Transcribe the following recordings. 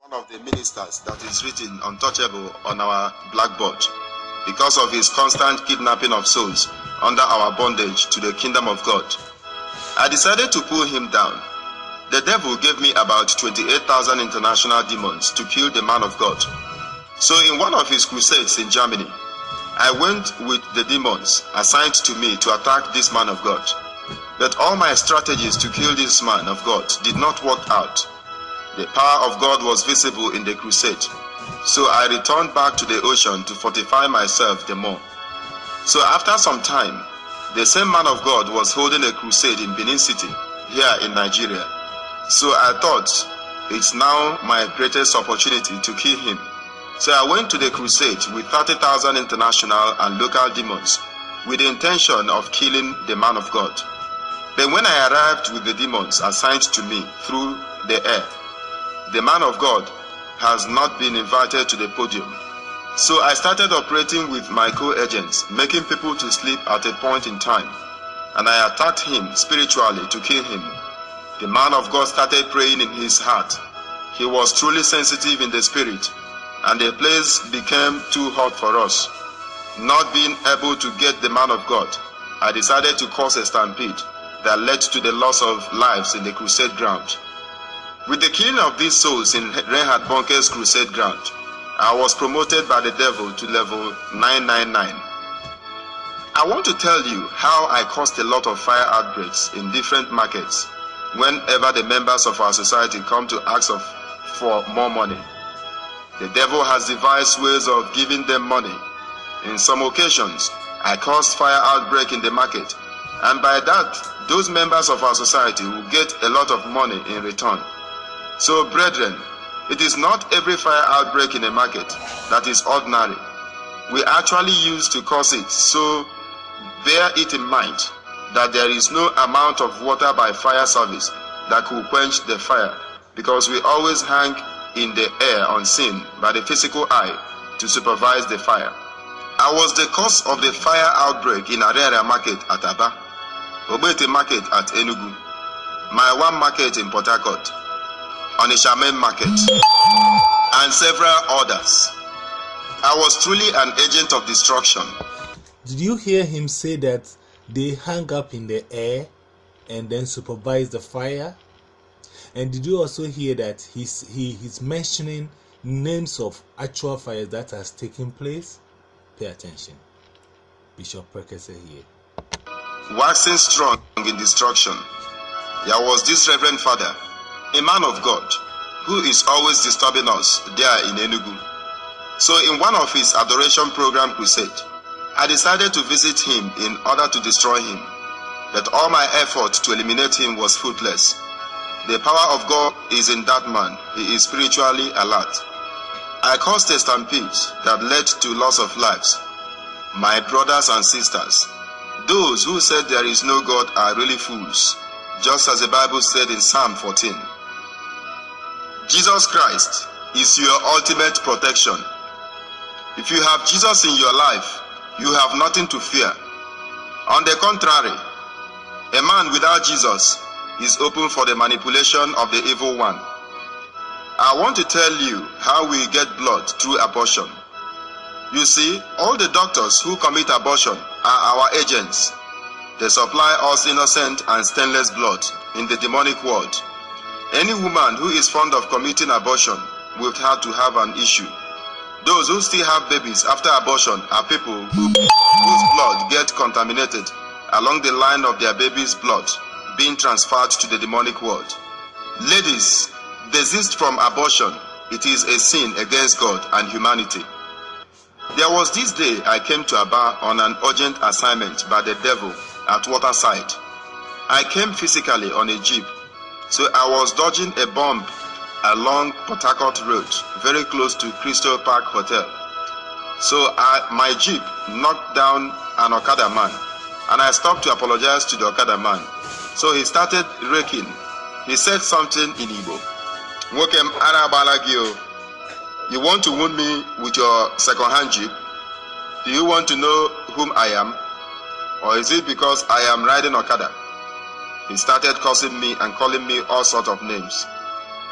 one of the ministers that is written untouchable on our blackboard because of his constant kidnapping of souls under our bondage to the kingdom of God. I decided to pull him down. The devil gave me about 28,000 international demons to kill the man of God. So in one of his crusades in Germany, I went with the demons assigned to me to attack this man of God. But all my strategies to kill this man of God did not work out. The power of God was visible in the crusade. So I returned back to the ocean to fortify myself the more. So after some time, the same man of God was holding a crusade in Benin City, here in Nigeria. So I thought, it's now my greatest opportunity to kill him. So I went to the crusade with 30,000 international and local demons with the intention of killing the man of God. Then when I arrived with the demons assigned to me through the air, the man of God has not been invited to the podium. So I started operating with my co-agents, making people to sleep at a point in time. And I attacked him spiritually to kill him. The man of God started praying in his heart. He was truly sensitive in the spirit, and the place became too hot for us. Not being able to get the man of God, I decided to cause a stampede that led to the loss of lives in the crusade ground. With the killing of these souls in Reinhard Bonnke's crusade ground, I was promoted by the devil to level 999. I want to tell you how I caused a lot of fire outbreaks in different markets whenever the members of our society come to ask for more money. The devil has devised ways of giving them money. In some occasions, I caused fire outbreak in the market, and by that, those members of our society will get a lot of money in return. So, brethren, it is not every fire outbreak in a market that is ordinary. We actually used to cause it, so bear it in mind that there is no amount of water by fire service that could quench the fire, because we always hang in the air unseen by the physical eye to supervise the fire. I was the cause of the fire outbreak in Ariaria market at Aba, Obete market at Enugu, my one market in Port Harcourt, Onitsha main market, and several others. I was truly an agent of destruction. Did you hear him say that they hang up in the air and then supervise the fire? And did you also hear that he's mentioning names of actual fires that has taken place? Pay attention. Bishop Prekese here. Waxing strong in destruction, there was this Reverend Father, a man of God, who is always disturbing us there in Enugu. So in one of his adoration program crusade, I decided to visit him in order to destroy him. But all my effort to eliminate him was fruitless. The power of God is in that man. He is spiritually alert. I caused a stampede that led to loss of lives. My brothers and sisters, those who said there is no God are really fools, just as the Bible said in Psalm 14. Jesus Christ is your ultimate protection. If you have Jesus in your life, you have nothing to fear. On the contrary, a man without Jesus is open for the manipulation of the evil one. I want to tell you how we get blood through abortion. You see, all the doctors who commit abortion are our agents. They supply us innocent and stainless blood in the demonic world. Any woman who is fond of committing abortion will have to have an issue. Those who still have babies after abortion are people whose blood gets contaminated along the line of their baby's blood being transferred to the demonic world. Ladies, desist from abortion. It is a sin against God and humanity. There was this day I came to Aba on an urgent assignment by the devil at Waterside. I came physically on a jeep, so I was dodging a bomb along Port Harcourt Road, very close to Crystal Park Hotel. So my jeep knocked down an Okada man, and I stopped to apologize to the Okada man. So he started raking. He said something in Igbo. Wokem Arabalagio, you want to wound me with your second-hand jeep? Do you want to know whom I am? Or is it because I am riding Okada? He started cursing me and calling me all sorts of names.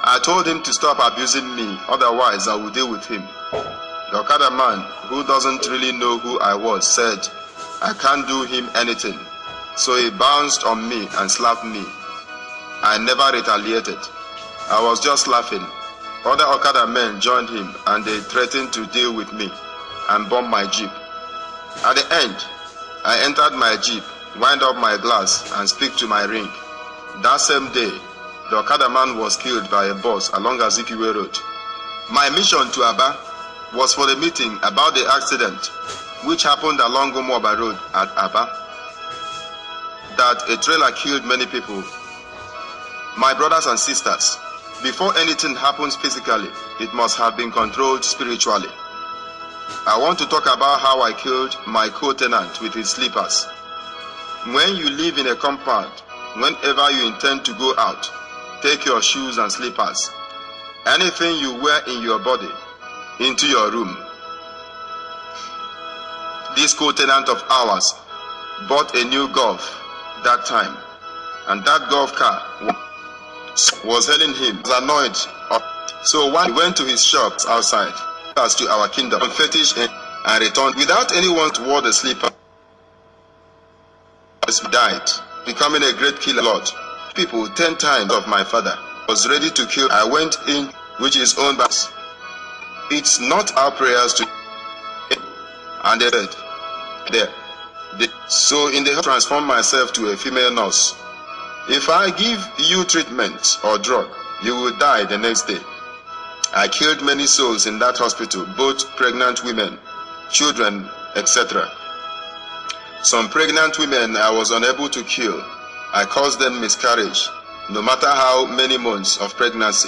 I told him to stop abusing me, otherwise I would deal with him. The Okada man, who doesn't really know who I was, said I can't do him anything. So he bounced on me and slapped me. I never retaliated. I was just laughing. Other Okada men joined him and they threatened to deal with me and bomb my jeep. At the end, I entered my jeep, wind up my glass and speak to my ring. That same day, the Okada man was killed by a bus along Azikiwe Road. My mission to Aba was for the meeting about the accident which happened along Umuoba Road at Aba, that a trailer killed many people. My brothers and sisters, before anything happens physically, it must have been controlled spiritually. I want to talk about how I killed my co-tenant with his slippers. When you live in a compound, whenever you intend to go out, take your shoes and slippers, anything you wear in your body, into your room. This co-tenant of ours bought a new Golf that time, and that Golf car was hailing him. He was annoyed. So one went to his shop outside, as to our kingdom, fetish, and returned without anyone to wear the slipper. He died, becoming a great killer. Lord, people 10 times of my father was ready to kill. I went in, which is owned by. It's not our prayers to. And they said, there. So in the transform myself to a female nurse. If I give you treatment or drug, you will die the next day. I killed many souls in that hospital, both pregnant women, children, etc. Some pregnant women I was unable to kill. I caused them miscarriage, no matter how many months of pregnancy.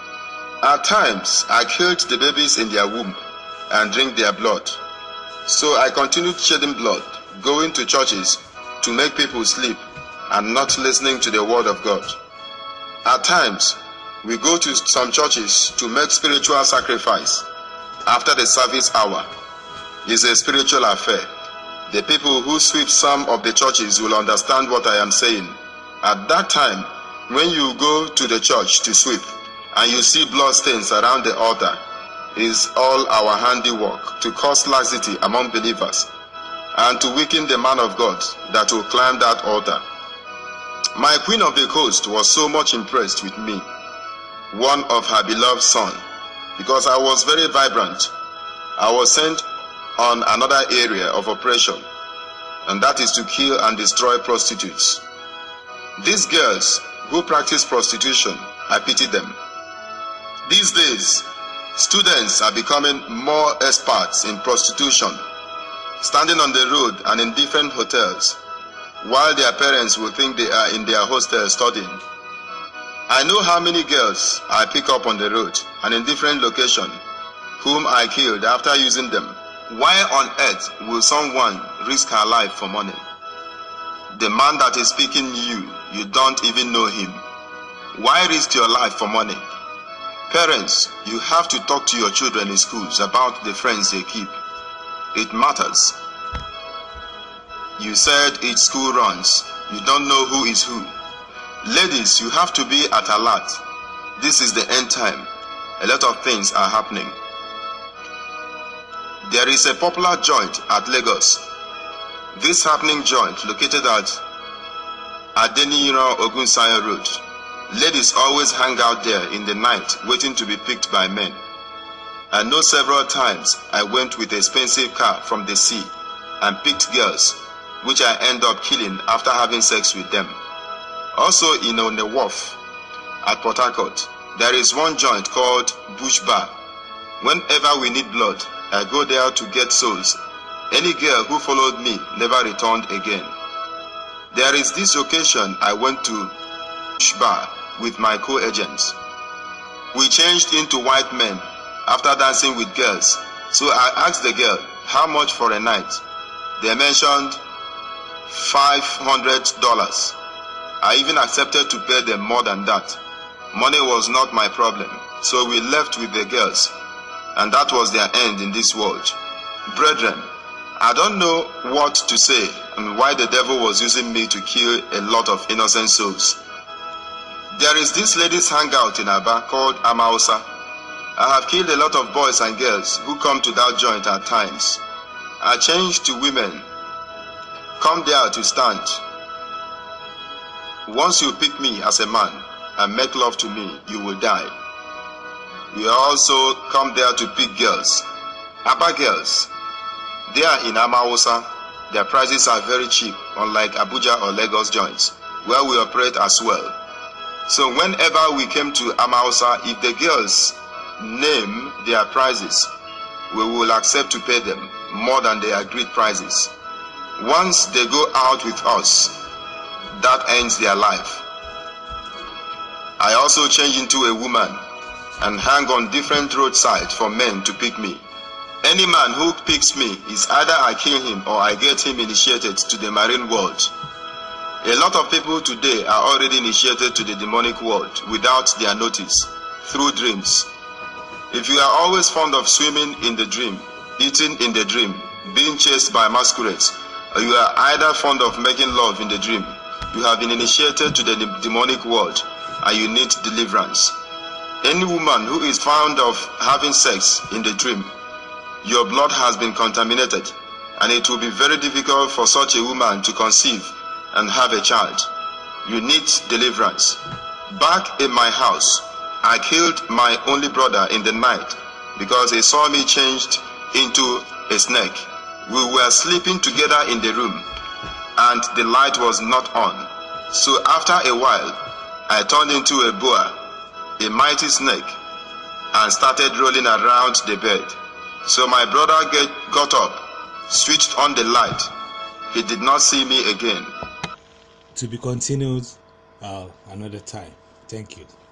At times, I killed the babies in their womb and drank their blood. So I continued shedding blood, going to churches to make people sleep and not listening to the word of God. At times, we go to some churches to make spiritual sacrifice. After the service hour, it's a spiritual affair. The people who sweep some of the churches will understand what I am saying. At that time, when you go to the church to sweep, and you see blood stains around the altar, is all our handiwork to cause laxity among believers and to weaken the man of God that will climb that altar. My queen of the coast was so much impressed with me, one of her beloved son, because I was very vibrant. I was sent on another area of operation, and that is to kill and destroy prostitutes. These girls who practice prostitution, I pity them. These days, students are becoming more experts in prostitution, standing on the road and in different hotels, while their parents will think they are in their hostel studying. I know how many girls I pick up on the road and in different locations, whom I killed after using them. Why on earth will someone risk her life for money? The man that is speaking you don't even know him. Why risk your life for money? Parents, you have to talk to your children in schools about the friends they keep. It matters. You said each school runs. You don't know who is who. Ladies, you have to be at alert. This is the end time. A lot of things are happening. There is a popular joint at Lagos. This happening joint located at Adeniro Ogunsayo Road. Ladies always hang out there in the night waiting to be picked by men. I know several times I went with an expensive car from the sea and picked girls, which I end up killing after having sex with them. Also in on the wharf at Port Harcourt, there is one joint called Bush Bar. Whenever we need blood, I go there to get souls. Any girl who followed me never returned again. There is this occasion I went to Bush Bar with my co-agents. We changed into white men after dancing with girls. So I asked the girl, how much for a night? They mentioned $500. I even accepted to pay them more than that. Money was not my problem. So we left with the girls, and that was their end in this world. Brethren, I don't know what to say and why the devil was using me to kill a lot of innocent souls. There is this ladies' hangout in Aba called Amausa. I have killed a lot of boys and girls who come to that joint at times. I changed to women. Come there to stand. Once you pick me as a man and make love to me, you will die. You also come there to pick girls. Aba girls. They are in Amausa. Their prices are very cheap, unlike Abuja or Lagos joints, where we operate as well. So whenever we came to Amausa, if the girls name their prices, we will accept to pay them more than the agreed prices. Once they go out with us, that ends their life. I also change into a woman and hang on different roadsides for men to pick me. Any man who picks me is either I kill him or I get him initiated to the marine world. A lot of people today are already initiated to the demonic world without their notice, through dreams. If you are always fond of swimming in the dream, eating in the dream, being chased by masquerades, or you are either fond of making love in the dream, you have been initiated to the demonic world and you need deliverance. Any woman who is fond of having sex in the dream, your blood has been contaminated and it will be very difficult for such a woman to conceive and have a child. You need deliverance. Back in my house, I killed my only brother in the night because he saw me changed into a snake. We were sleeping together in the room and the light was not on. So after a while, I turned into a boa, a mighty snake, and started rolling around the bed. So my brother got up, switched on the light. He did not see me again. To be continued another time. Thank you.